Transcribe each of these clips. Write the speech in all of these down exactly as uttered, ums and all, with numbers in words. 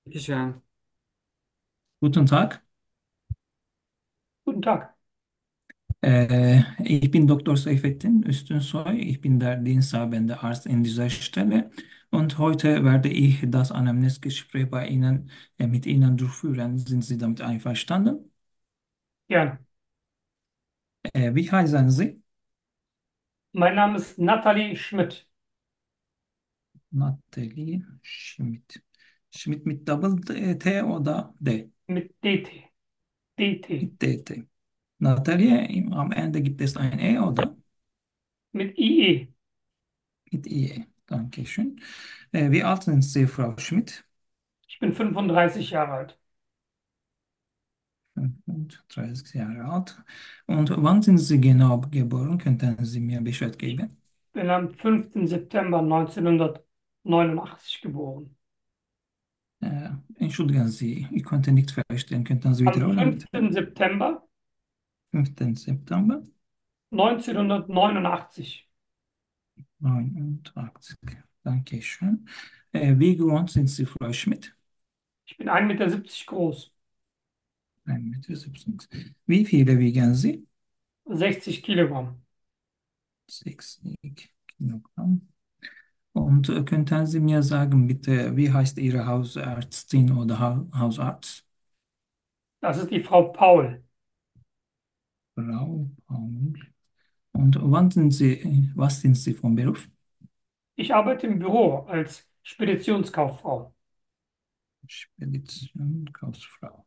Bitteschön. Guten Tag, Guten Tag. äh, ich bin Doktor Seyfettin Üstünsoy. Ich bin der diensthabende Arzt in dieser Stelle und heute werde ich das Anamnesgespräch bei Ihnen, äh, mit Ihnen durchführen. Sind Sie damit einverstanden? Gern. Äh, wie heißen Sie? Mein Name ist Nathalie Schmidt Nathalie Schmidt. Schmidt mit Double T oder D? mit D T. D T. Mit D T. Nathalie, im- am Ende gibt es ein E oder? Mit I E. Mit I E. Dankeschön. Äh, wie alt sind Sie, Frau Schmidt? Ich bin fünfunddreißig Jahre alt. fünfunddreißig Jahre alt. Und wann sind Sie genau geboren? Könnten Sie mir Bescheid Ich geben? bin am fünften September neunzehnhundertneunundachtzig geboren. Äh, entschuldigen Sie, ich konnte nicht verstehen. Könnten Sie Am wiederholen, bitte? fünften September fünften September neunzehnhundertneunundachtzig. neunundachtzig. Dankeschön. Äh, wie groß sind Sie, Frau Schmidt? Ich bin ein Meter siebzig groß. ein Meter siebzig. Wie viele wiegen Sie? sechzig Kilogramm. sechzig Kilogramm. Und äh, könnten Sie mir sagen, bitte, wie heißt Ihre Hausärztin oder ha Hausarzt? Das ist die Frau Paul. Frau Paul. Und wann sind Sie, was sind Sie vom Beruf? Ich arbeite im Büro als Speditionskauffrau. Spedition, Kauffrau.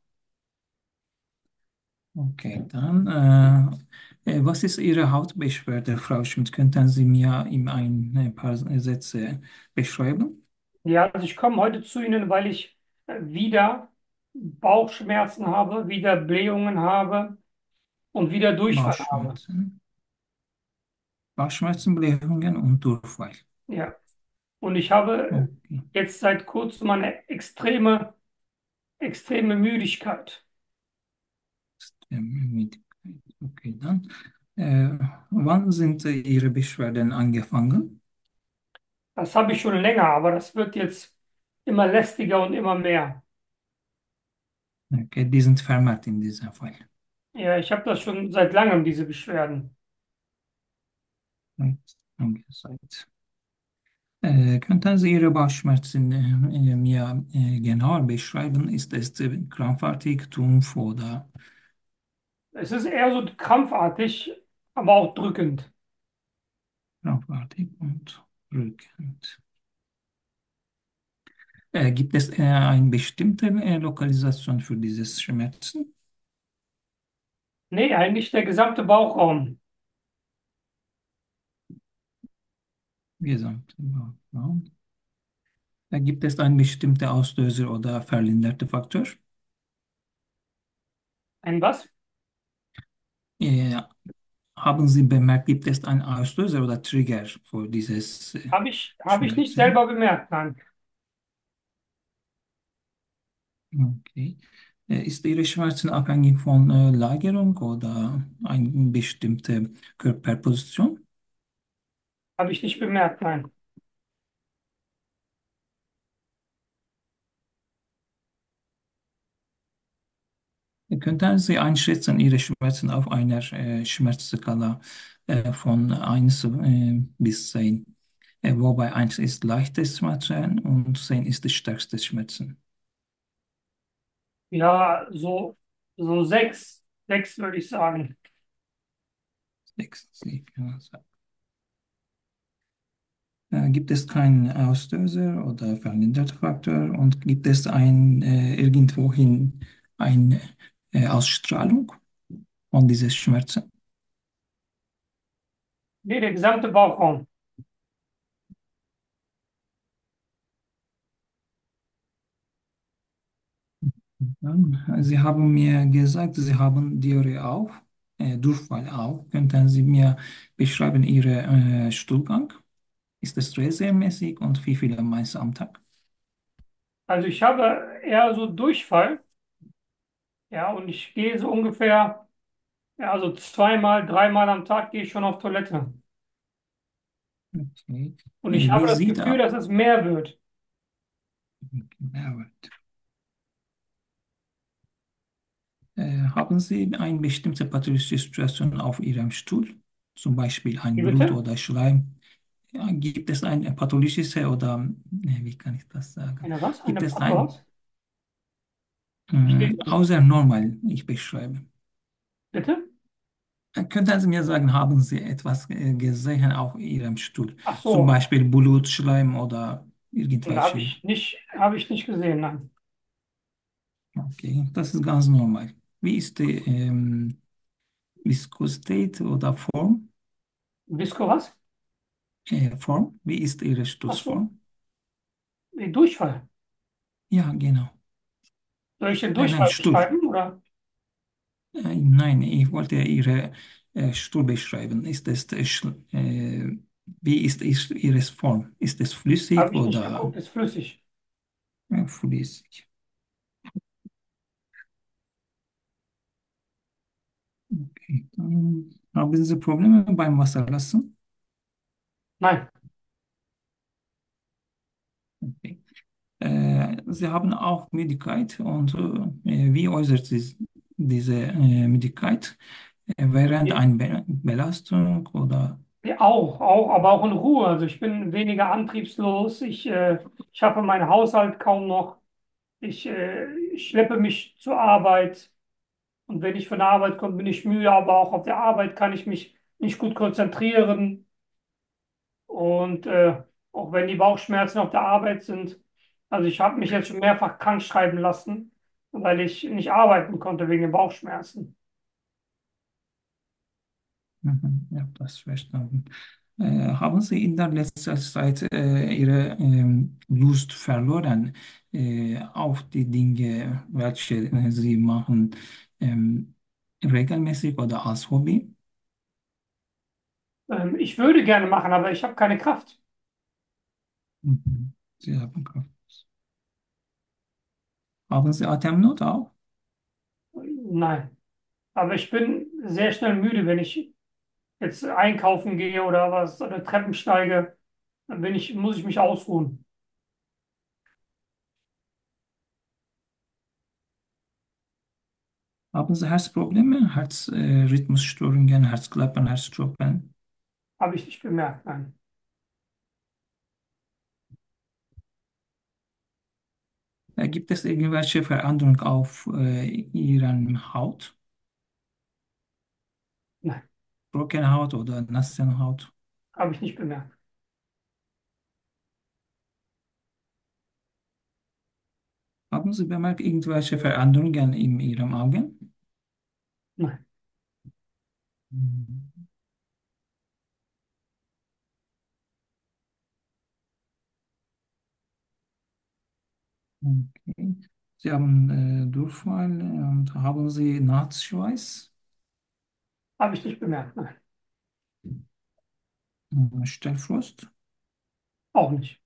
Okay, dann, äh, äh, was ist Ihre Hautbeschwerde, Frau Schmidt? Könnten Sie mir in ein paar Sätze beschreiben? Ja, also ich komme heute zu Ihnen, weil ich äh, wieder Bauchschmerzen habe, wieder Blähungen habe und wieder Durchfall habe. Bauchschmerzen, Bauchschmerzen, Blähungen und Durchfall. Ja. Und ich habe Okay, jetzt seit kurzem eine extreme, extreme Müdigkeit. Mit- okay, dann. Äh, wann sind äh, Ihre Beschwerden angefangen? Das habe ich schon länger, aber das wird jetzt immer lästiger und immer mehr. Okay, die sind vermerkt in diesem Fall. Ja, ich habe das schon seit langem, diese Beschwerden. Right. Angezeigt. Äh, könnten Sie Ihre Bauchschmerzen äh, äh, mir äh, genauer beschreiben? Ist es äh, krampfartig, dumpf oder Es ist eher so krampfartig, aber auch drückend. krampfartig und drückend? Äh, gibt es äh, eine bestimmte äh, Lokalisation für dieses Schmerzen? Nee, eigentlich der gesamte Bauchraum. Gesamt. Ja. Äh, gibt es einen bestimmten Auslöser oder verlinderte Faktor? Ein was? Äh, haben Sie bemerkt, gibt es einen Auslöser oder Trigger für dieses äh, Habe ich, habe ich nicht selber Schmerzen? bemerkt, nein. Okay. Äh, Ist Ihre Schmerzen abhängig von äh, Lagerung oder eine bestimmte Körperposition? Habe ich nicht bemerkt, nein. Könnten Sie einschätzen Ihre Schmerzen auf einer äh, Schmerzskala äh, von eins äh, bis zehn, äh, wobei eins ist leichtes Schmerzen und zehn ist die stärkste Schmerzen? Ja, so, so sechs, sechs würde ich sagen. sechs, sieben, Äh, gibt es keinen Auslöser oder verhinderten Faktor und gibt es ein, äh, irgendwohin eine äh, Ausstrahlung von dieser Schmerzen? Nee, der gesamte Bauchraum. Dann, äh, Sie haben mir gesagt, Sie haben Diarrhoe auch, äh, Durchfall auch. Könnten Sie mir beschreiben Ihre äh, Stuhlgang? Ist es regelmäßig und wie viele Mal am Tag? Also ich habe eher so Durchfall, ja, und ich gehe so ungefähr, ja, also zweimal, dreimal am Tag gehe ich schon auf Toilette. Okay. Und ich Äh, habe wie das sieht Gefühl, ab? dass es mehr wird. Äh, haben Sie eine bestimmte pathologische Situation auf Ihrem Stuhl? Zum Beispiel Wie ein Blut bitte? oder Schleim? Ja, gibt es ein pathologisches oder, äh, wie kann ich das sagen? Eine was? Eine Gibt es Pappe ein, was? äh, Verstehe ich nicht. außer normal, ich beschreibe. Bitte? Äh, Könnten Sie mir sagen, haben Sie etwas äh, gesehen auf Ihrem Stuhl? Ach Zum so, Beispiel Blut, Schleim oder habe irgendwelche? ich nicht, habe ich nicht gesehen, nein. Okay, das ist ganz normal. Wie ist die ähm, Viskosität oder Form? Visco was? Äh, Form? Wie ist Ihre Ach so, Stuhlform? die Durchfall. Ja, genau. Soll ich den Nein, nein, Durchfall Stuhl. beschreiben oder? Äh, nein, ich wollte Ihre äh, Stuhl beschreiben. Ist es, äh, schl- äh, wie ist, ist Ihre Form? Ist es flüssig Habe ich nicht oder geguckt, ist flüssig. äh, flüssig? Okay, dann haben Sie Probleme beim Wasserlassen? Nein, Okay. Äh, Sie haben auch Müdigkeit und äh, wie äußert sich diese äh, Müdigkeit? Äh, während ja, einer Be Belastung oder ja, auch, auch, aber auch in Ruhe. Also ich bin weniger antriebslos. Ich äh, schaffe meinen Haushalt kaum noch. Ich äh, schleppe mich zur Arbeit. Und wenn ich von der Arbeit komme, bin ich müde, aber auch auf der Arbeit kann ich mich nicht gut konzentrieren. Und äh, auch wenn die Bauchschmerzen auf der Arbeit sind, also ich habe mich jetzt schon mehrfach krank schreiben lassen, weil ich nicht arbeiten konnte wegen den Bauchschmerzen. mhm, ja, das verstanden. Äh, haben Sie in der letzten Zeit äh, Ihre ähm, Lust verloren äh, auf die Dinge, welche äh, Sie machen, ähm, regelmäßig oder als Hobby? Ähm, ich würde gerne machen, aber ich habe keine Kraft. Mhm. Sie haben Kraft. Haben Sie Atemnot auch? Nein. Aber ich bin sehr schnell müde, wenn ich jetzt einkaufen gehe oder was oder Treppen steige, dann bin ich, muss ich mich ausruhen. Haben Sie Herzprobleme, Herzrhythmusstörungen, äh, Rhythmusstörungen, Herzklappen, Herzstocken? Habe ich nicht bemerkt, nein. Äh, gibt es irgendwelche Veränderungen auf äh, Ihren Haut? Nein, Trockene Haut oder nasse Haut? habe ich nicht bemerkt. Haben Sie bemerkt irgendwelche Veränderungen in Ihrem Augen? Nein. Mhm. Okay. Sie haben äh, Durchfall und haben Sie Nachtschweiß, Habe ich nicht bemerkt, nein. äh, Stellfrost? Auch nicht.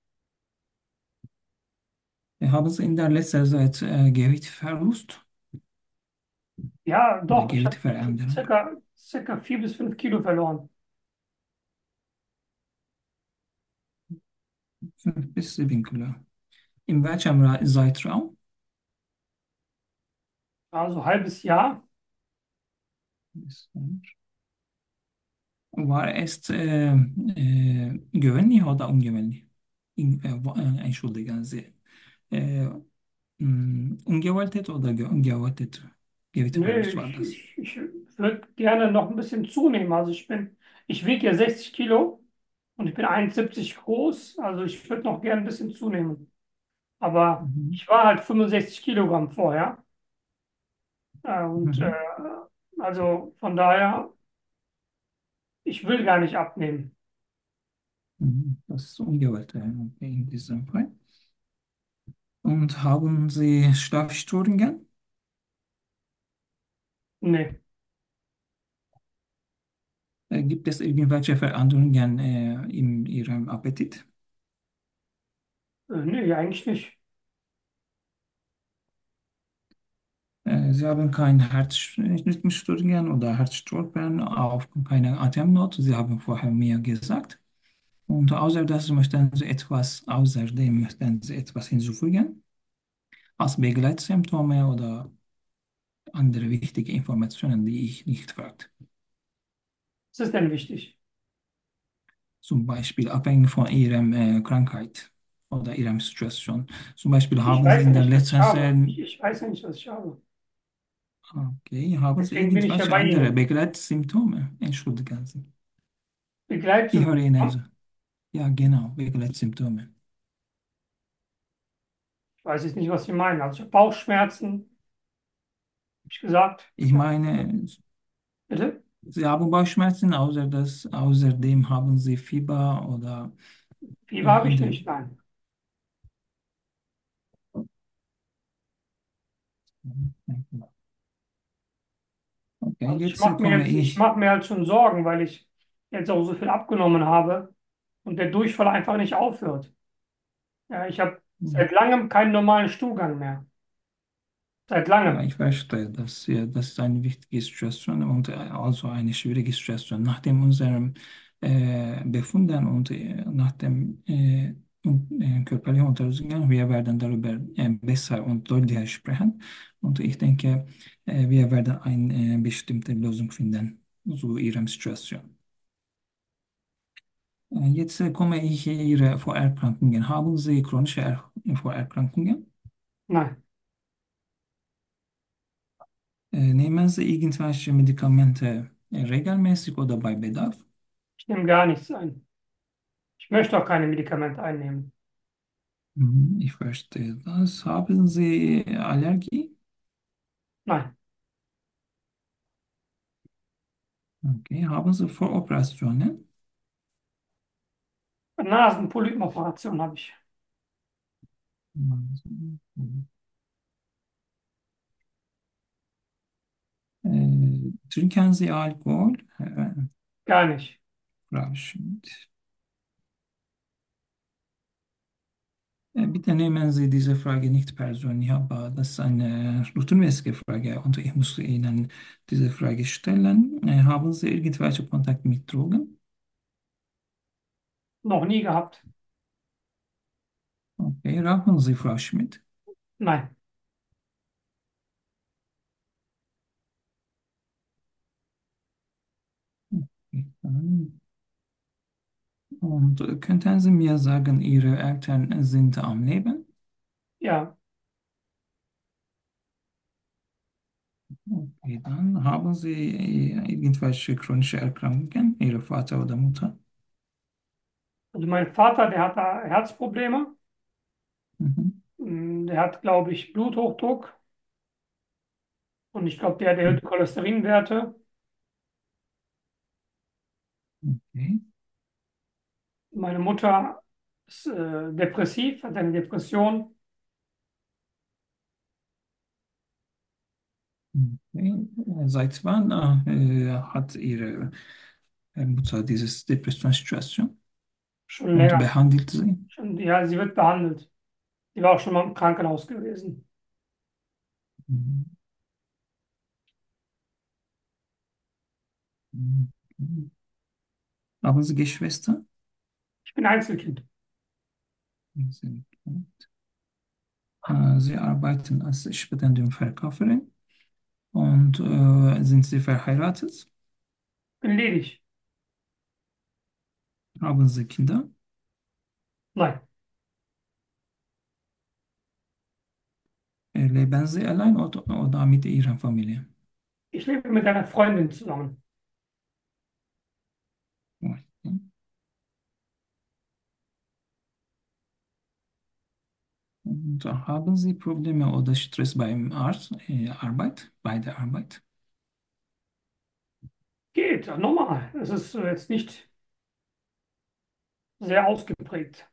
Äh, Haben Sie in der letzten Zeit äh, Gewichtsverlust Ja, oder doch, ich habe Gewichtsveränderung? circa, circa vier bis fünf Kilo verloren. fünf bis sieben Kilo. In welchem Ra- Zeitraum? Also halbes Jahr. War es äh, äh, gewöhnlich oder ungewöhnlich? In, äh, wo- äh, entschuldigen Sie. Äh, mh, ungewollt oder ge ungewollt? Nö, Gewichtsverlust war ich, das. ich, ich würde gerne noch ein bisschen zunehmen. Also ich bin, ich wiege ja sechzig Kilo und ich bin eins Komma siebzig groß. Also ich würde noch gerne ein bisschen zunehmen. Aber Mhm. ich war halt fünfundsechzig Kilogramm vorher. Äh, und äh, Mhm. also von daher, ich will gar nicht abnehmen. Mhm. Das ist ungewollt äh, in diesem Fall. Und haben Sie Schlafstörungen? Nee, Äh, gibt es irgendwelche Veränderungen äh, in Ihrem Appetit? äh, nee, eigentlich nicht. Äh, Sie haben keine Herzrhythmusstörungen oder Herzstolpern, auch keine Atemnot. Sie haben vorher mir gesagt. Und außer das möchten Sie etwas, außerdem möchten Sie etwas hinzufügen als Begleitsymptome oder? andere wichtige Informationen, die ich nicht fragte. Was ist denn wichtig? Zum Beispiel abhängig von Ihrem äh, Krankheit oder Ihrem Situation. Zum Beispiel Ich haben Sie weiß ja in der nicht, was ich letzten habe. Zeit, Ich, ich weiß ja nicht, was ich habe. okay, haben Sie Deswegen bin ich ja irgendwelche bei andere Ihnen. Begleitsymptome? Entschuldigen Sie. Ich höre Ihnen Begleitsymptom. so. Ja, genau, Begleitsymptome. Ich weiß jetzt nicht, was Sie meinen. Also ich habe Bauchschmerzen, habe ich gesagt. Ich meine, Bitte? Sie haben Bauchschmerzen, außer das, außerdem haben Sie Fieber oder äh, Fieber habe ich andere. nicht, nein. Okay, Also ich jetzt äh, mache mir komme jetzt, ich ich. mache mir halt schon Sorgen, weil ich jetzt auch so viel abgenommen habe und der Durchfall einfach nicht aufhört. Ja, ich habe seit langem keinen normalen Stuhlgang mehr. Seit Ja, langem. ich verstehe, dass ja, das ist eine wichtige Situation und äh, also eine schwierige Situation. Nach dem unserem äh, Befunden und äh, nach dem äh, und, äh, körperlichen Untersuchungen, wir werden darüber äh, besser und deutlicher sprechen. Und ich denke, äh, wir werden eine äh, bestimmte Lösung finden zu Ihrer Situation. Äh, jetzt äh, komme ich Ihre Vorerkrankungen. Haben Sie chronische er Vorerkrankungen? Nein, Äh, nehmen Sie irgendwelche Medikamente äh, regelmäßig oder bei Bedarf? ich nehme gar nichts ein. Ich möchte auch keine Medikamente einnehmen. Mhm, ich verstehe das. Haben Sie Allergie? Nein, Okay. Haben Sie Voroperationen? Nasenpolypoperation habe ich. Äh, trinken Sie Alkohol? Äh, Gar nicht. Frau Schmidt. Äh, bitte nehmen Sie diese Frage nicht persönlich, aber das ist eine routinmäßige Frage und ich muss Ihnen diese Frage stellen. Äh, haben Sie irgendwelche Kontakt mit Drogen? Noch nie gehabt. Okay. Rauchen Sie, Frau Schmidt? Nein. Okay. Und könnten Sie mir sagen, Ihre Eltern sind am Leben? Ja. Okay, dann haben Sie äh, irgendwelche chronische Erkrankungen, Ihre Vater oder Mutter? Also mein Vater, der hat da Herzprobleme. Mhm. Mm, Der hat, glaube ich, Bluthochdruck. Und ich glaube, der hat erhöhte Cholesterinwerte. Okay. Meine Mutter ist äh, depressiv, hat eine Depression. Okay. Äh, Seit wann äh, hat Ihre äh, Mutter diese Depressionssituation Schon und länger. behandelt sie? Schon, ja, sie wird behandelt. Die war auch schon mal im Krankenhaus gewesen. Mhm. Mhm. Haben Sie Geschwister? Ich bin Einzelkind. Sie äh, Sie arbeiten als Stipendiumverkäuferin und äh, sind Sie verheiratet? Bin ledig. Haben Sie Kinder? Nein. Äh, Leben Sie allein oder, oder mit Ihrer Familie? Ich lebe mit einer Freundin zusammen. Okay. Und haben Sie Probleme oder Stress beim Arzt, äh, Arbeit, bei der Arbeit? Geht, ja, normal. Es ist äh, jetzt nicht sehr ausgeprägt.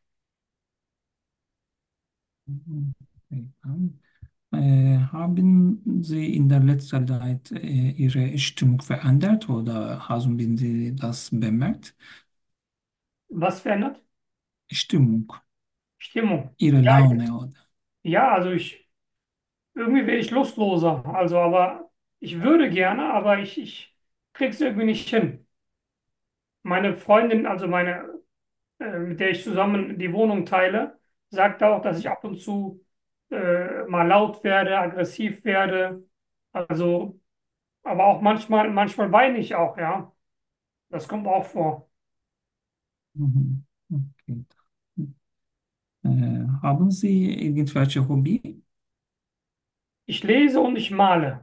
Mhm. Okay. Äh, haben Sie in der letzten Zeit äh, Ihre Stimmung verändert oder haben Sie das bemerkt? Was verändert? Stimmung, Stimmung. Ihre Ja, Laune oder? ja, also ich, irgendwie werde ich lustloser. Also, aber ich würde gerne, aber ich, ich krieg's irgendwie nicht hin. Meine Freundin, also meine, äh, mit der ich zusammen die Wohnung teile, sagt auch, dass ich ab und zu äh, mal laut werde, aggressiv werde. Also, aber auch manchmal, manchmal weine ich auch, ja. Das kommt auch vor. Mhm. Okay. Äh, haben Sie irgendwelche Hobby? Ich lese und ich male.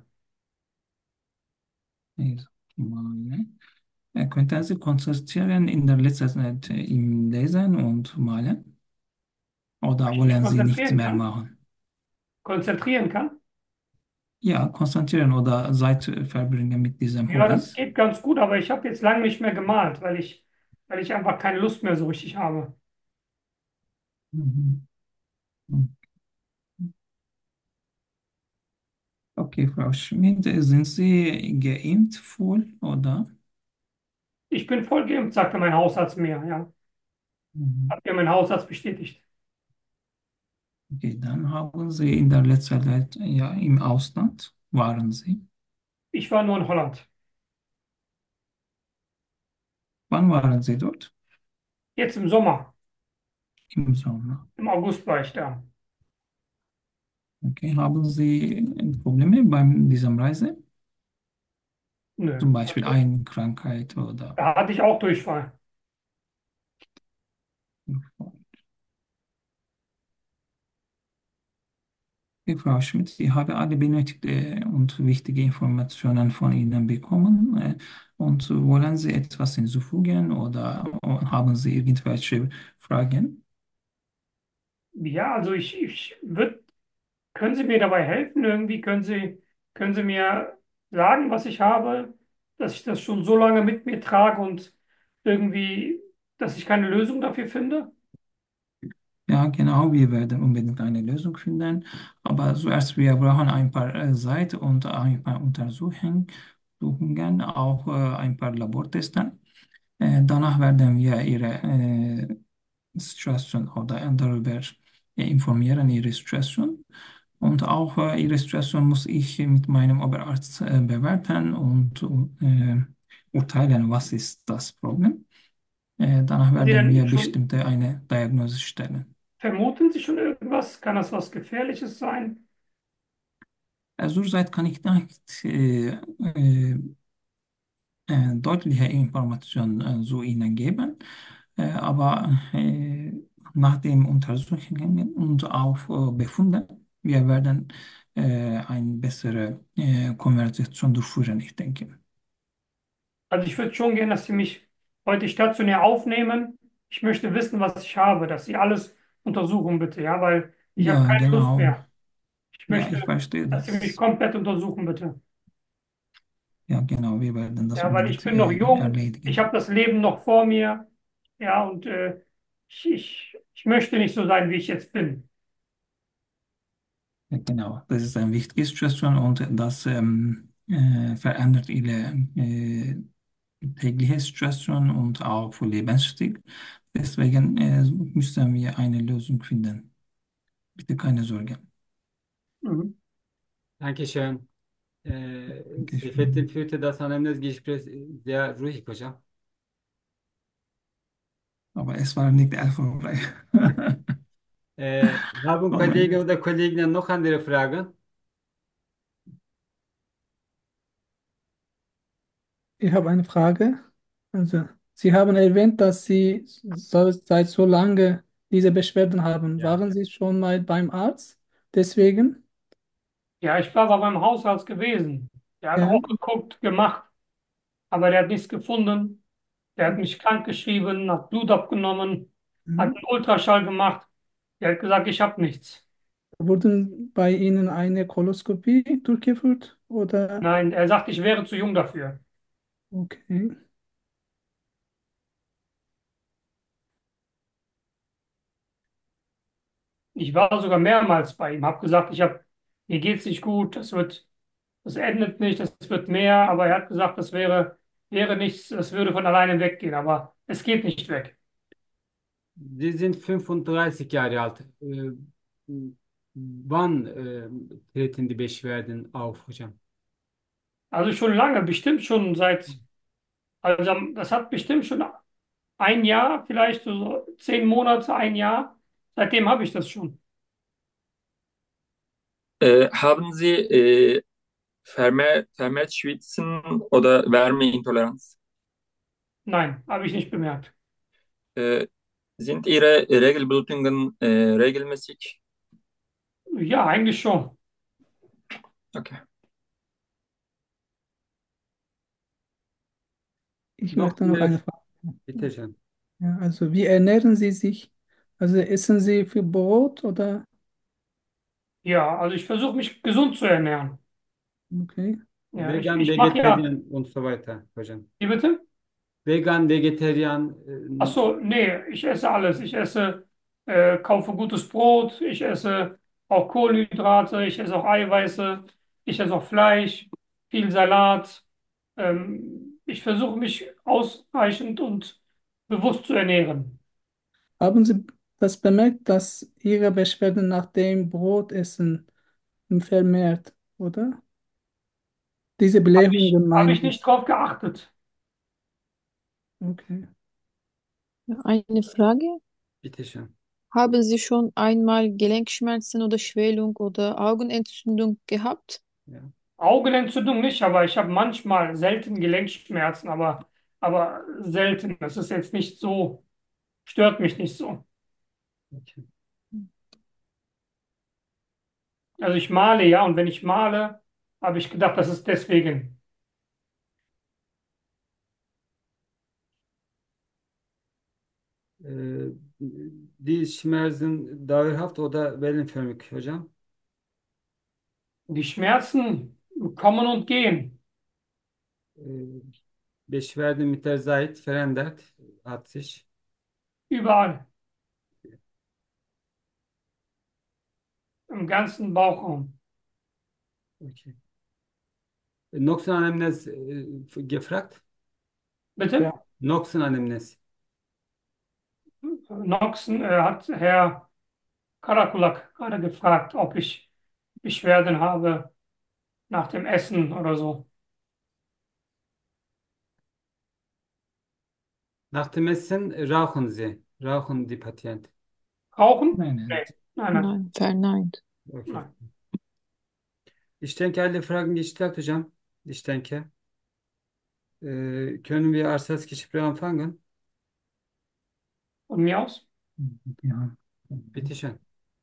Also, malen. Äh, könnten Sie konzentrieren in der letzten Zeit äh, im Lesen und Malen? Ob Oder ich mich wollen Sie nichts konzentrieren mehr kann? machen? Konzentrieren kann? Ja, konzentrieren oder Zeit verbringen mit diesen Ja, das Hobbys? geht ganz gut, aber ich habe jetzt lange nicht mehr gemalt, weil ich, weil ich einfach keine Lust mehr so richtig habe. Mhm. Okay, Frau Schmidt, sind Sie geimpft voll oder? Ich bin voll geimpft, sagte mein Hausarzt mir, ja. Mhm. Hat mir mein Hausarzt bestätigt. Okay, dann haben Sie in der letzten Zeit ja im Ausland, waren Sie? Ich war nur in Holland. Wann waren Sie dort? Jetzt im Sommer, Im Sommer. im August war ich da. Okay, haben Sie Probleme beim dieser Reise? Nö. Zum Beispiel Also, eine Krankheit oder? da hatte ich auch Durchfall. Okay, Frau Schmidt, ich habe alle benötigte und wichtige Informationen von Ihnen bekommen. Äh, Und wollen Sie etwas hinzufügen oder haben Sie irgendwelche Fragen? Ja, also ich, ich würde, können Sie mir dabei helfen? Irgendwie können Sie, können Sie mir sagen, was ich habe, dass ich das schon so lange mit mir trage und irgendwie, dass ich keine Lösung dafür finde? Ja, genau, wir werden unbedingt eine Lösung finden. Aber zuerst, wir brauchen ein paar äh, Zeit und ein paar Untersuchungen, Untersuchungen, auch äh, ein paar Labortesten. Äh, danach werden wir Ihre äh, Situation oder darüber äh, informieren, Ihre Situation. Und auch äh, Ihre Situation muss ich mit meinem Oberarzt äh, bewerten und äh, urteilen, was ist das Problem. Äh, danach Haben Sie werden wir denn schon, bestimmte eine Diagnose stellen. vermuten Sie schon irgendwas? Kann das was Gefährliches sein? Also zurzeit kann ich nicht äh, äh, äh, deutliche Informationen äh, zu Ihnen geben, äh, aber äh, nach den Untersuchungen und auch äh, Befunden, wir werden äh, eine bessere äh, Konversation durchführen, ich denke. Also ich würde schon gerne, dass Sie mich heute stationär aufnehmen. Ich möchte wissen, was ich habe, dass Sie alles untersuchen, bitte, ja, weil ich habe Ja, keine Lust genau. mehr. Ich Ja, möchte, ich verstehe dass Sie mich das. komplett untersuchen, bitte. Ja, genau, wir werden das Ja, weil ich unbedingt bin noch äh, jung, ich habe erledigen. das Leben noch vor mir, ja, und äh, ich, ich, ich möchte nicht so sein, wie ich jetzt bin. Ja, genau, das ist eine wichtige Situation und das ähm, äh, verändert Ihre äh, tägliche Situation und auch für Lebensstil. Deswegen äh, müssen wir eine Lösung finden. Bitte keine Sorge. Mhm. Dankeschön. Äh, Seyfettin Dankeschön. führte das Anamnesgespräch sehr ruhig hocam. Aber es war nicht erfolgreich. Äh, haben Oh mein Kollegen Gott. oder Kolleginnen noch andere Fragen? Ich habe eine Frage. Also, Sie haben erwähnt, dass Sie so, seit so lange diese Beschwerden haben. Ja. Waren Sie schon mal beim Arzt? Deswegen? Ja, ich war aber beim Hausarzt gewesen. Der hat Ja. auch geguckt, gemacht, aber der hat nichts gefunden. Der hat mich krank geschrieben, hat Blut abgenommen, hat Mhm. einen Ultraschall gemacht. Der hat gesagt, ich habe nichts. Wurden bei Ihnen eine Koloskopie durchgeführt? Oder? Nein, er sagt, ich wäre zu jung dafür. Okay. Ich war sogar mehrmals bei ihm, habe gesagt, ich habe, mir geht's nicht gut, das wird, das endet nicht, das wird mehr, aber er hat gesagt, das wäre, wäre nichts, das würde von alleine weggehen, aber es geht nicht weg. Sie sind fünfunddreißig Jahre alt. Äh, wann äh, treten die Beschwerden auf, hocam? Also schon lange, bestimmt schon seit, also das hat bestimmt schon ein Jahr, vielleicht so zehn Monate, ein Jahr. Seitdem habe ich das schon. Äh, haben Sie äh, Verme vermehrt Schwitzen oder Wärmeintoleranz? Nein, habe ich nicht bemerkt. Äh, Sind Ihre Regelblutungen äh, regelmäßig? Ja, eigentlich schon. Okay. Ich Noch möchte noch mehr, eine Frage. bitte schön. Ja, also wie ernähren Sie sich? Also essen Sie viel Brot oder? Ja, also ich versuche mich gesund zu ernähren. Okay. Ja, ich, Vegan, ich mache ja, Vegetarian und so weiter, hocam. wie bitte? Vegan, Vegetarian, Ach äh, so, nee, ich esse alles. Ich esse, äh, kaufe gutes Brot, ich esse auch Kohlenhydrate, ich esse auch Eiweiße, ich esse auch Fleisch, viel Salat. Ähm, ich versuche mich ausreichend und bewusst zu ernähren. Haben Sie das bemerkt, dass Ihre Beschwerden nach dem Brotessen vermehrt, oder? Diese Habe ich, Blähungen hab meine ich ich. nicht drauf geachtet. Okay. Ja, eine Frage. bitte schön. Haben Sie schon einmal Gelenkschmerzen oder Schwellung oder Augenentzündung gehabt? Ja. Augenentzündung nicht, aber ich habe manchmal selten Gelenkschmerzen, aber, aber selten. Das ist jetzt nicht so, stört mich nicht so. Okay. Also ich male ja, und wenn ich male, habe ich gedacht, das ist deswegen. Äh, Die Schmerzen dauerhaft oder wellenförmig, hocam? Die Schmerzen kommen und gehen. Äh, Beschwerden mit der Zeit verändert, hat sich. Überall. Im ganzen Bauchraum. Okay. Noksanamnez äh, gefragt? Bitte? Ja. Noksanamnez. Noxen, äh, hat Herr Karakulak gerade gefragt, ob ich Beschwerden habe nach dem Essen oder so. Nach dem Essen rauchen Sie. Rauchen die Patienten. Rauchen? Nein, Nee. nein. Nein, nein, Nein, verneint. Okay. nein. Ich denke, alle Fragen gestellt, hocam. Ich denke. Äh, können wir als das Gespräch anfangen? Von mir aus? Ja. Bitte schön.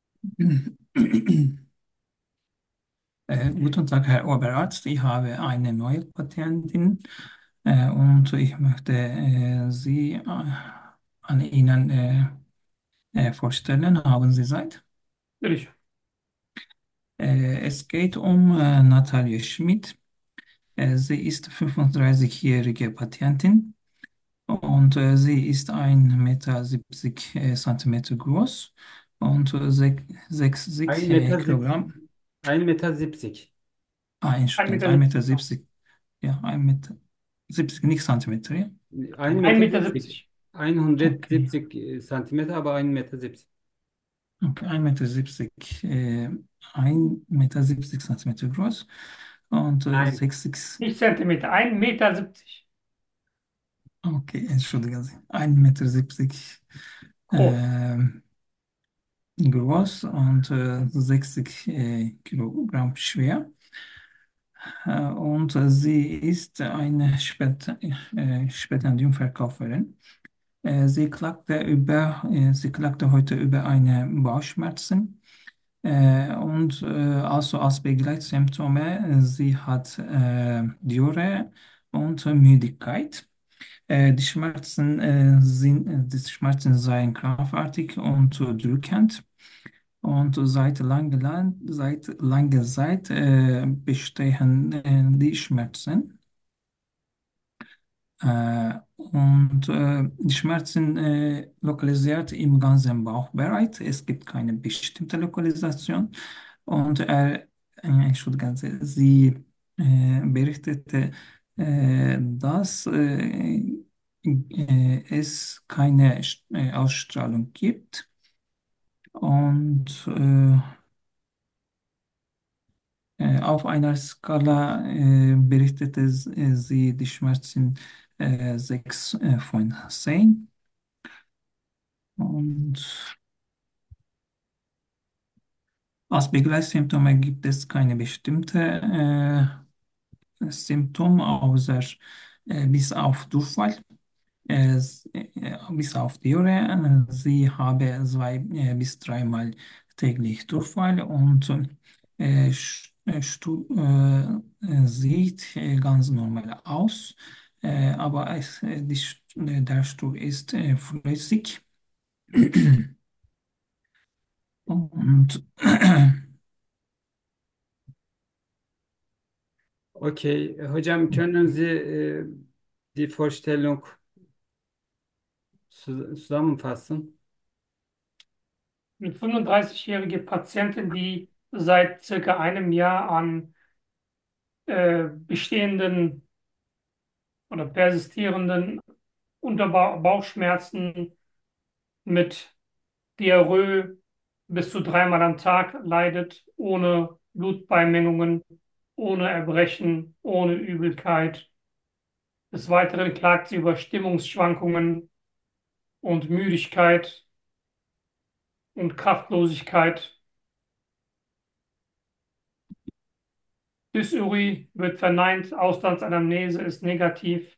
Äh, guten Tag, Herr Oberarzt. Ich habe eine neue Patientin äh, und ich möchte äh, Sie äh, an Ihnen äh, äh, vorstellen. Haben Sie Zeit? Will ich. Äh, es geht um äh, Natalie Schmidt. Äh, sie ist fünfunddreißig-jährige Patientin und äh, sie ist ein Meter siebzig äh, Zentimeter groß und äh, sech- sechzig ein äh, Meter siebzig. Kilogramm. ein Meter siebzig. Ah, ein Entschuldigung, Meter ein Meter siebzig. siebzig. Ja, ein Meter siebzig, nicht Zentimeter, ja? ein ein Meter Meter siebzig. siebzig. Okay, hundertsiebzig Zentimeter, aber ein Meter siebzig. okay, ein Meter siebzig, äh, ein Meter siebzig Zentimeter groß und äh, Nein. sechzig, Nicht Zentimeter, ein Meter siebzig. okay, entschuldigen Sie, ein Meter siebzig Groß. groß und äh, sechzig äh, Kilogramm schwer. Äh, und äh, sie ist eine Spät, äh, Spätstadiumverkäuferin. Äh, sie klagte über, äh, sie klagte heute über eine Bauchschmerzen. Äh, und äh, also als Begleitsymptome, äh, sie hat äh, Diarrhoe und äh, Müdigkeit. Äh, die Schmerzen, äh, sind, äh, die Schmerzen seien krampfartig und äh, drückend. Und seit langer, lang, seit langer Zeit äh, bestehen äh, die Schmerzen. Äh, und äh, die Schmerzen äh, lokalisiert im ganzen Bauchbereich. Es gibt keine bestimmte Lokalisation. Und er, äh, Entschuldigen Sie, sie äh, berichtete, äh, dass äh, äh, es keine äh, Ausstrahlung gibt. Und äh, Äh, auf einer Skala äh, berichtete s- äh, sie die Schmerzen äh, sechs äh, von zehn. Und als Begleitsymptome gibt es keine bestimmte Symptom außer äh, bis auf Durchfall, äh, s- äh, bis auf Diarrhoe. Sie habe zwei äh, bis dreimal täglich Durchfall und äh, st- äh, stu- äh, äh, sieht äh, ganz normal aus, äh, aber es, äh, die, St- äh, der Stuhl ist äh, flüssig. Und Okay, hocam können Sie äh, die Vorstellung zus- zusammenfassen? Eine fünfunddreißigjährige Patientin, die seit circa einem Jahr an äh, bestehenden oder persistierenden Unterbauchschmerzen mit Diarrhoe bis zu dreimal am Tag leidet, ohne Blutbeimengungen, ohne Erbrechen, ohne Übelkeit. Des Weiteren klagt sie über Stimmungsschwankungen und Müdigkeit und Kraftlosigkeit. Dysurie wird verneint, Auslandsanamnese ist negativ.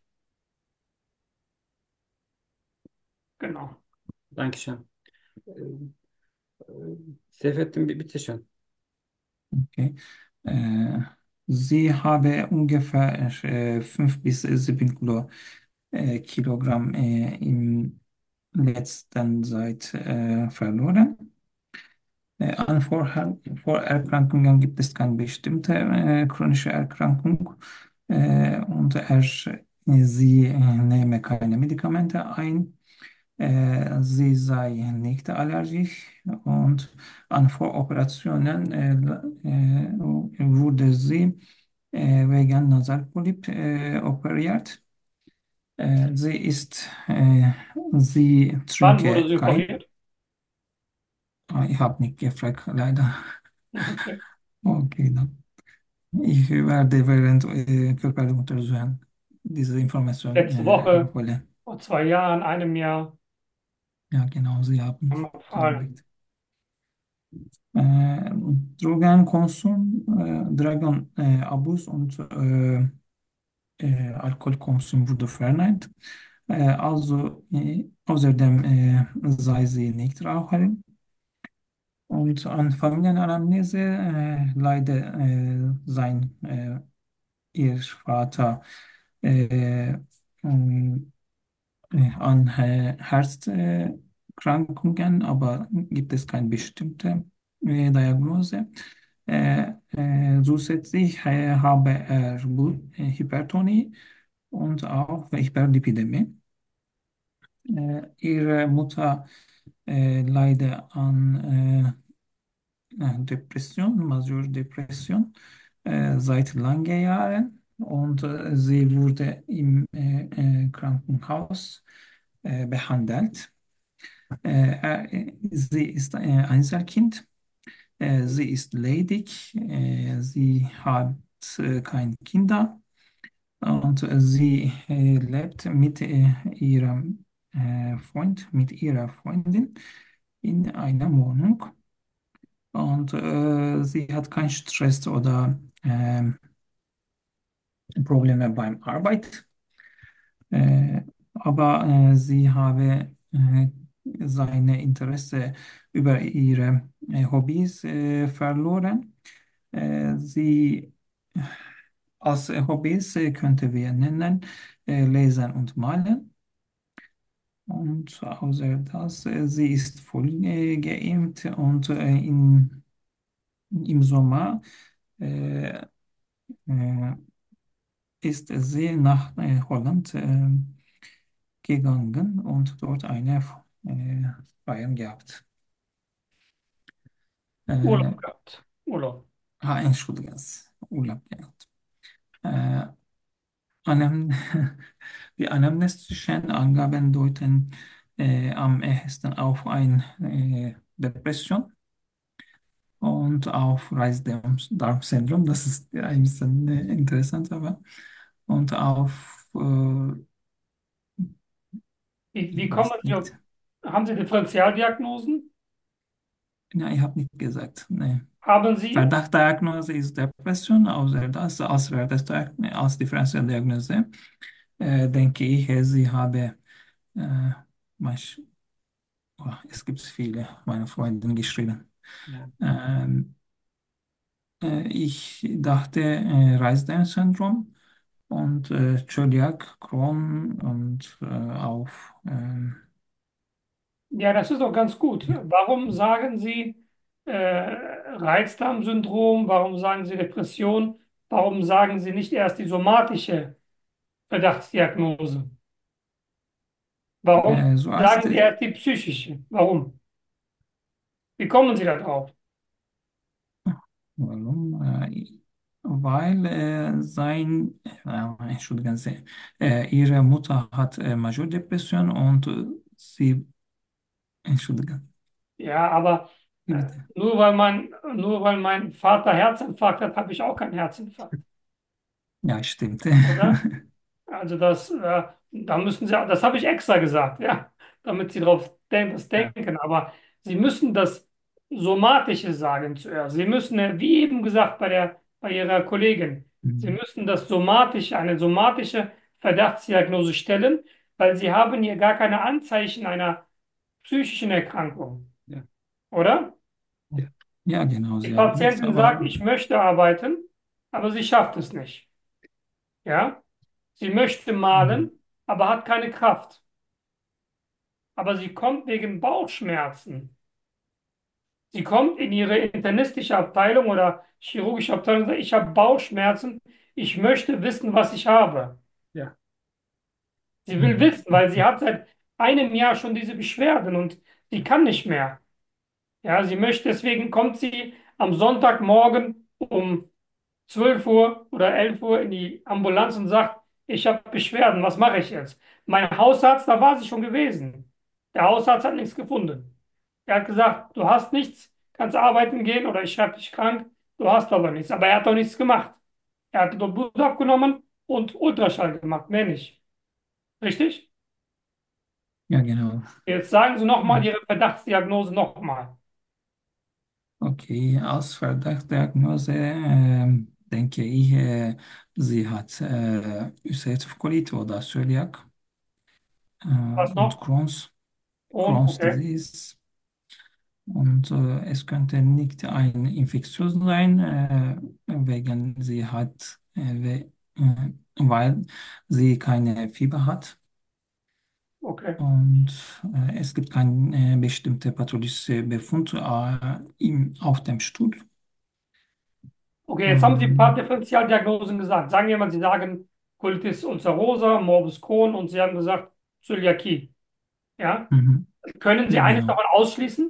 Genau. Dankeschön. Äh, äh, Seyfettin bi- bitte schön. okay. Äh, sie habe ungefähr äh, fünf bis sieben Kilo, äh, Kilogramm äh, im letzten Zeit äh, verloren. Äh, an Vorher Vorerkrankungen gibt es keine bestimmte äh, chronische Erkrankung äh, und er, sie äh, nehme keine Medikamente ein. Äh, sie sei nicht allergisch und an Voroperationen äh, äh, wurde sie äh, wegen Nasalpolyp äh, operiert. Äh, sie ist, äh, sie Wann wurde trinke sie kein, operiert? ah, ich habe nicht gefragt, leider. Okay. Okay, dann. Ich werde während äh, körperlichen Untersuchungen diese Information Letzte äh, Woche, holen. vor zwei Jahren, einem Jahr Ja, genau, Sie haben am Abfallen. korrekt. Äh, Drogenkonsum, äh, Drogenabus und äh, äh, Alkoholkonsum wurde verneint. Äh, also äh, außerdem äh, sei sie nicht Raucherin. Und an Familienanamnese äh, leider äh, sein äh, ihr Vater äh, ähm, äh, an äh, Herzkrankungen, aber gibt es keine bestimmte äh, Diagnose. Äh, äh, zusätzlich äh, habe er Blut, äh, Hypertonie und auch Hyperlipidämie. Äh, ihre Mutter äh, leidet an äh, Depression, Majordepression, äh, seit langen Jahren und äh, sie wurde im äh, äh, Krankenhaus äh, behandelt. Äh, er, sie ist ein Einzelkind, äh, sie ist ledig, äh, sie hat äh, keine Kinder und äh, sie äh, lebt mit äh, ihrem äh, Freund, mit ihrer Freundin in einer Wohnung. Und äh, sie hat keinen Stress oder ähm, Probleme beim Arbeit. Äh, aber äh, sie habe äh, seine Interesse über ihre äh, Hobbys äh, verloren. Äh, sie als äh, Hobbys äh, könnte wir nennen äh, Lesen und Malen. Und außer das, äh, sie ist voll äh, geimpft und äh, in, im Sommer äh, äh, ist sie nach äh, Holland äh, gegangen und dort eine äh, Feier gehabt. Äh, Urlaub gehabt. Urlaub. ah, Entschuldigung, Urlaub gehabt. Äh, Anam die anamnestischen Angaben deuten äh, am ehesten auf eine äh, Depression und auf Reizdarmsyndrom. Das ist ja ein bisschen äh, interessant, aber und auf, äh, Wie, wie ich kommen weiß Sie auf, nicht. haben Sie Differentialdiagnosen? Ja, ich habe nicht gesagt. Nee. Haben Sie, Verdachtsdiagnose ist Depression, außer das als Verdachtsdiagnose, als Differentialdiagnose, äh, denke ich, äh, sie habe, äh, manch, oh, es gibt viele, meine Freundin geschrieben. Ja. Ähm, äh, ich dachte, äh, Reisstein-Syndrom und äh, Zöliak, Crohn und äh, auch, ähm, ja, das ist doch ganz gut. ja, Warum sagen Sie äh, Reizdarmsyndrom? Warum sagen Sie Depression? Warum sagen Sie nicht erst die somatische Verdachtsdiagnose? Warum äh, so als, sagen Sie erst die psychische? Warum? Wie kommen Sie da drauf? warum? Äh, weil äh, sein, äh, Entschuldigen Sie, äh, ihre Mutter hat äh, Majordepression und äh, sie, Entschuldigen, Ja, aber wie äh, bitte? nur weil mein, nur weil mein Vater Herzinfarkt hat, habe ich auch keinen Herzinfarkt, Ja, stimmt. oder? Also das, äh, da müssen Sie, das habe ich extra gesagt, ja, damit Sie darauf den, das Ja. denken. Aber Sie müssen das Somatische sagen zuerst. Sie müssen, äh, wie eben gesagt bei der, bei Ihrer Kollegin, Sie Mhm. müssen das Somatische, eine somatische Verdachtsdiagnose stellen, weil Sie haben hier gar keine Anzeichen einer psychischen Erkrankung, Ja. oder? Ja, ja, genau, Die sie haben nichts, Patientin sagt, aber ich möchte arbeiten, aber sie schafft es nicht. Ja? Sie möchte mhm. malen, aber hat keine Kraft. Aber sie kommt wegen Bauchschmerzen. Sie kommt in ihre internistische Abteilung oder chirurgische Abteilung und sagt, ich habe Bauchschmerzen, ich möchte wissen, was ich habe. Ja. Sie will Mhm. wissen, weil sie hat seit einem Jahr schon diese Beschwerden und sie kann nicht mehr. Ja, sie möchte, deswegen kommt sie am Sonntagmorgen um zwölf Uhr oder elf Uhr in die Ambulanz und sagt, ich habe Beschwerden, was mache ich jetzt? Mein Hausarzt, da war sie schon gewesen. Der Hausarzt hat nichts gefunden. Er hat gesagt, du hast nichts, kannst arbeiten gehen oder ich schreibe dich krank, du hast aber nichts. Aber er hat doch nichts gemacht. Er hat nur Blut abgenommen und Ultraschall gemacht, mehr nicht. Richtig? Ja, genau. Jetzt sagen Sie Ja. nochmal Ihre Verdachtsdiagnose nochmal. Okay, als Verdachtsdiagnose ähm, denke ich, äh, sie hat äh, ulcerative Colitis oder Zöliak äh, Was und noch? Crohn's, Und, Crohn's okay. Disease. Und äh, es könnte nicht ein Infektion sein, äh, wegen sie hat, äh, we, äh, weil sie keine Fieber hat. Okay. Und äh, es gibt kein äh, bestimmte pathologischen Befund äh, im, auf dem Stuhl. Okay, jetzt haben Sie ein paar Ähm, Differentialdiagnosen gesagt. Sagen wir mal, Sie sagen Colitis ulcerosa, Morbus Crohn und Sie haben gesagt Zöliakie. Ja? mhm. Können Sie Ja, eines genau. davon ausschließen?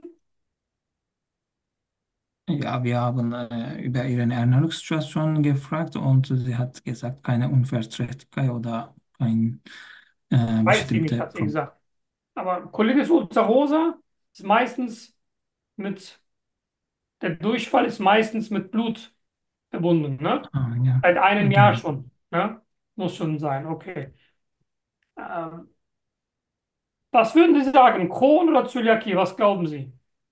Ja, wir haben äh, über ihre Ernährungssituation gefragt und sie hat gesagt, keine Unverträglichkeit oder ein äh, Weiß sie nicht, bestimmte hat sie Problem. gesagt. Aber Colitis ulcerosa ist meistens mit, der Durchfall ist meistens mit Blut verbunden, ne? Ah, ja, Seit ja, einem Jahr genau. schon, ne? Muss schon sein, okay. Ähm, was würden Sie sagen, Crohn oder Zöliakie? Was glauben Sie?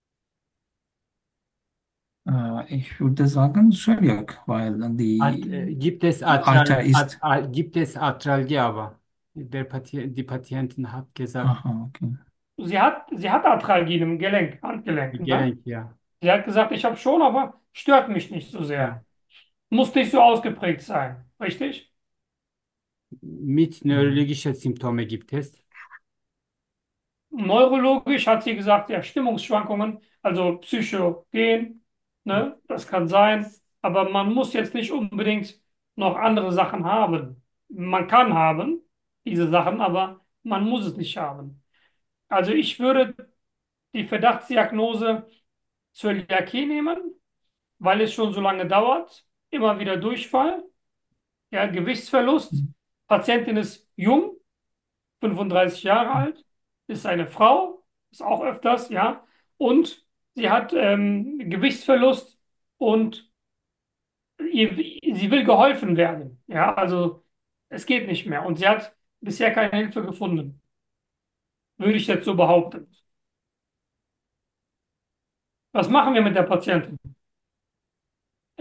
Äh, ich würde sagen Zöliak, weil At, äh, die, gibt es die Alter Atral, at, ist. at, gibt es Atralgie, aber der Patient, die Patientin hat gesagt, Aha, okay. Sie hat, sie hat Arthralgien im Gelenk, Handgelenk, die ne? Gelenk, ja. Sie hat gesagt, ich habe schon, aber stört mich nicht so Ja. sehr. Muss nicht so ausgeprägt sein. Richtig? Mit Mhm. neurologischen Symptomen gibt es. Neurologisch hat sie gesagt, ja, Stimmungsschwankungen, also psychogen, ne? Das kann sein. Aber man muss jetzt nicht unbedingt noch andere Sachen haben. Man kann haben, diese Sachen, aber man muss es nicht haben. Also ich würde die Verdachtsdiagnose Zöliakie nehmen, weil es schon so lange dauert. Immer wieder Durchfall, ja, Gewichtsverlust. Patientin ist jung, fünfunddreißig Jahre alt, ist eine Frau, ist auch öfters, ja. Und sie hat ähm, Gewichtsverlust und ihr, sie will geholfen werden. Ja, also es geht nicht mehr. Und sie hat bisher keine Hilfe gefunden, würde ich jetzt so behaupten. Was machen wir mit der Patientin?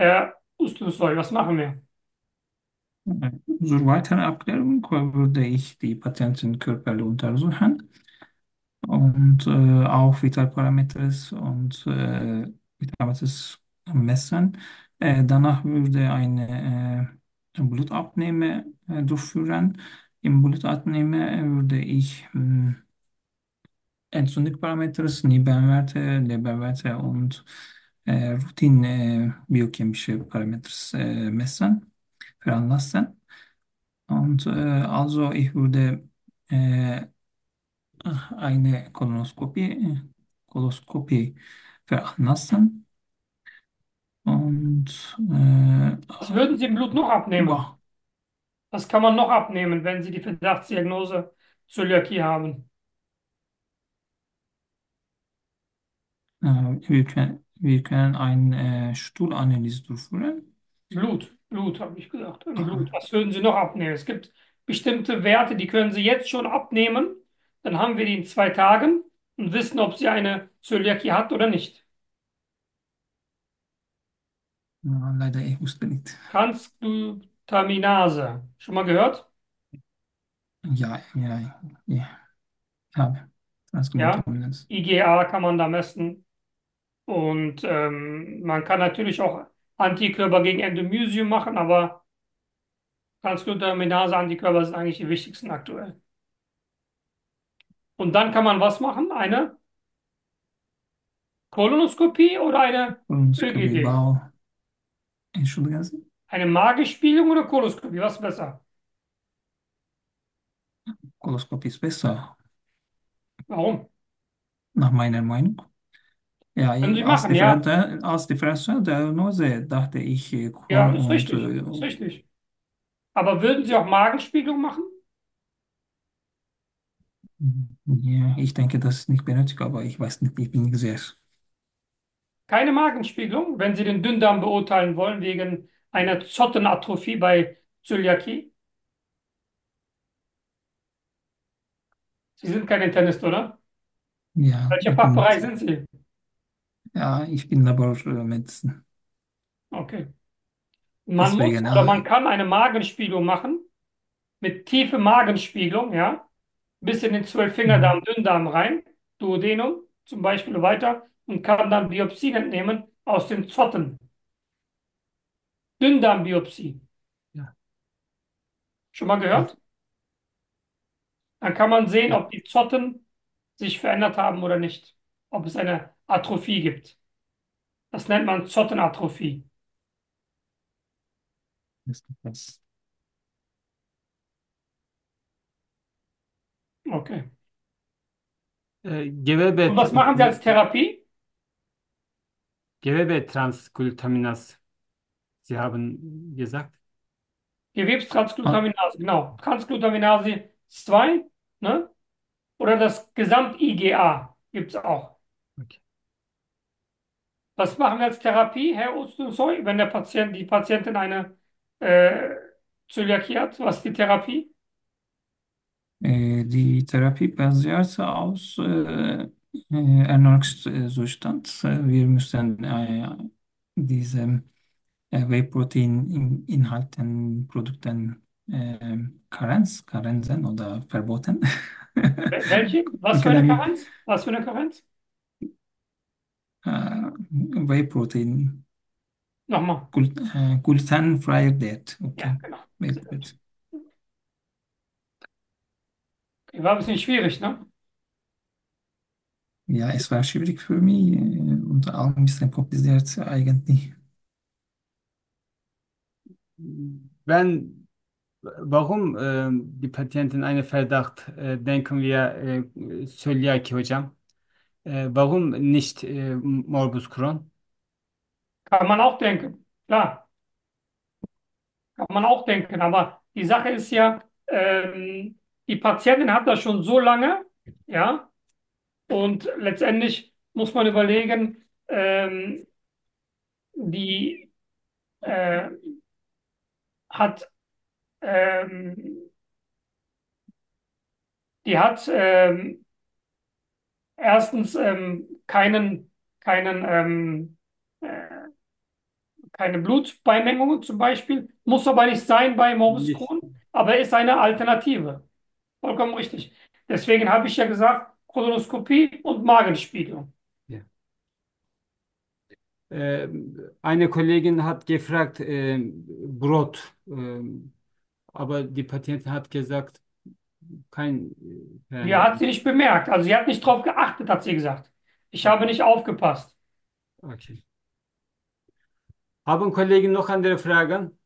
Herr Ustlusoy, was machen wir? Zur weiteren Abklärung würde ich die Patienten körperlich untersuchen und äh, auch Vitalparameter und äh, Vitalparameter messen. Äh, danach würde eine äh, Blutabnahme äh, durchführen. Im Blutabnahme würde ich mh, Entzündungsparameter, Nebenwerte, Leberwerte und äh, Routine äh, biochemische Parameter äh, messen, veranlassen. Und äh, also ich würde äh, eine Kolonoskopie, äh, Koloskopie veranlassen und äh, Was würden Sie im Blut noch abnehmen? boah, Was kann man noch abnehmen, wenn Sie die Verdachtsdiagnose Zöliakie haben? äh, wir können, wir können eine äh, Stuhlanalyse durchführen. Blut, Blut habe ich gesagt, im Blut. Aha. Was würden Sie noch abnehmen? Es gibt bestimmte Werte, die können Sie jetzt schon abnehmen. Dann haben wir die in zwei Tagen und wissen, ob sie eine Zöliakie hat oder nicht. Ja, leider, ich wusste nicht. Transglutaminase. Schon mal gehört? Ja, ja, ja, habe Ja. Transglutaminase. I G A kann man da messen. Und ähm, man kann natürlich auch Antikörper gegen Endomysium machen, aber Transglutaminase-Antikörper sind eigentlich die wichtigsten aktuell. Und dann kann man was machen? Eine Kolonoskopie oder eine Kolonoskopie, Ö G D? Bau, entschuldigen Sie, Eine Magenspiegelung oder Koloskopie? Was ist besser? Koloskopie ist besser, Warum? nach meiner Meinung. Ja, Können ich- Sie als machen, ja. Differenz, als Differentialdiagnose dachte ich äh, Ja, Crohn das ist und richtig. äh, Das ist richtig. Aber würden Sie auch Magenspiegelung machen? ja, ich denke, das ist nicht benötigt, aber ich weiß nicht, ich bin nicht sehr. Keine Magenspiegelung, wenn Sie den Dünndarm beurteilen wollen wegen einer Zottenatrophie bei Zöliakie. Sie sind kein Internist, oder? Ja, Welcher ich bin Fachbereich nicht. sind Sie? Ja, ich bin Labormedizin. Okay. Man muss Deswegen, oder man ja, kann eine Magenspiegelung machen mit tiefe Magenspiegelung, ja, bis in den mhm, Zwölffingerdarm, Dünndarm rein, Duodenum zum Beispiel weiter und kann dann Biopsien entnehmen aus den Zotten. Dünndarmbiopsie. Ja, Schon mal gut. gehört? Dann kann man sehen, Ja, ob die Zotten sich verändert haben oder nicht. Ob es eine Atrophie gibt. Das nennt man Zottenatrophie. ist das. Okay. äh, Und Gewebe, was machen Sie als Therapie? Gewebetransglutaminase, Sie haben gesagt. Ah, Gewebstransglutaminase, genau. Transglutaminase zwei, ne? Oder das Gesamt-I G A gibt es auch. Okay. Was machen wir als Therapie, Herr Ostensoy, wenn der Patient, die Patientin eine äh, Zöliakie hat? Was ist die Therapie? äh, die Therapie basiert aus äh, äh, Ernährungszustand. Äh, Wir müssen äh, diese äh, Whey-Protein-Inhalten, Produkten äh, Karenz, Karenzen oder verboten. Wel- Welche? Was für Okay, eine dann Karenz? Was für eine Karenz? äh, Whey-Protein, Nochmal. Glut äh, glutenfreie Diät. Ja, Okay. genau. Sehr Whey- gut. Okay, war ein bisschen schwierig, ne? Ja, es war schwierig für mich äh, und auch ein bisschen kompliziert eigentlich. Wenn, warum ähm, die Patientin einen Verdacht, äh, denken wir, äh, Zöliakie hocam? Äh, warum nicht äh, Morbus Crohn? Kann man auch denken. Klar, kann man auch denken. Aber die Sache ist ja, ähm, die Patientin hat das schon so lange, ja, und letztendlich muss man überlegen, ähm, die äh, hat, ähm, die hat ähm, erstens ähm, keinen, keinen, ähm, äh, keine Blutbeimengungen zum Beispiel. Muss aber nicht sein bei Morbus Nicht. Crohn, aber ist eine Alternative. Vollkommen richtig. Deswegen habe ich ja gesagt, Kolonoskopie und Magenspiegelung. Ja. Äh, eine Kollegin hat gefragt, äh, Brot, äh, aber die Patientin hat gesagt, kein äh, Ja, hat Veränderung. sie nicht bemerkt. Also sie hat nicht drauf geachtet, hat sie gesagt. Ich habe nicht aufgepasst. Okay. Haben Kollegen noch andere Fragen?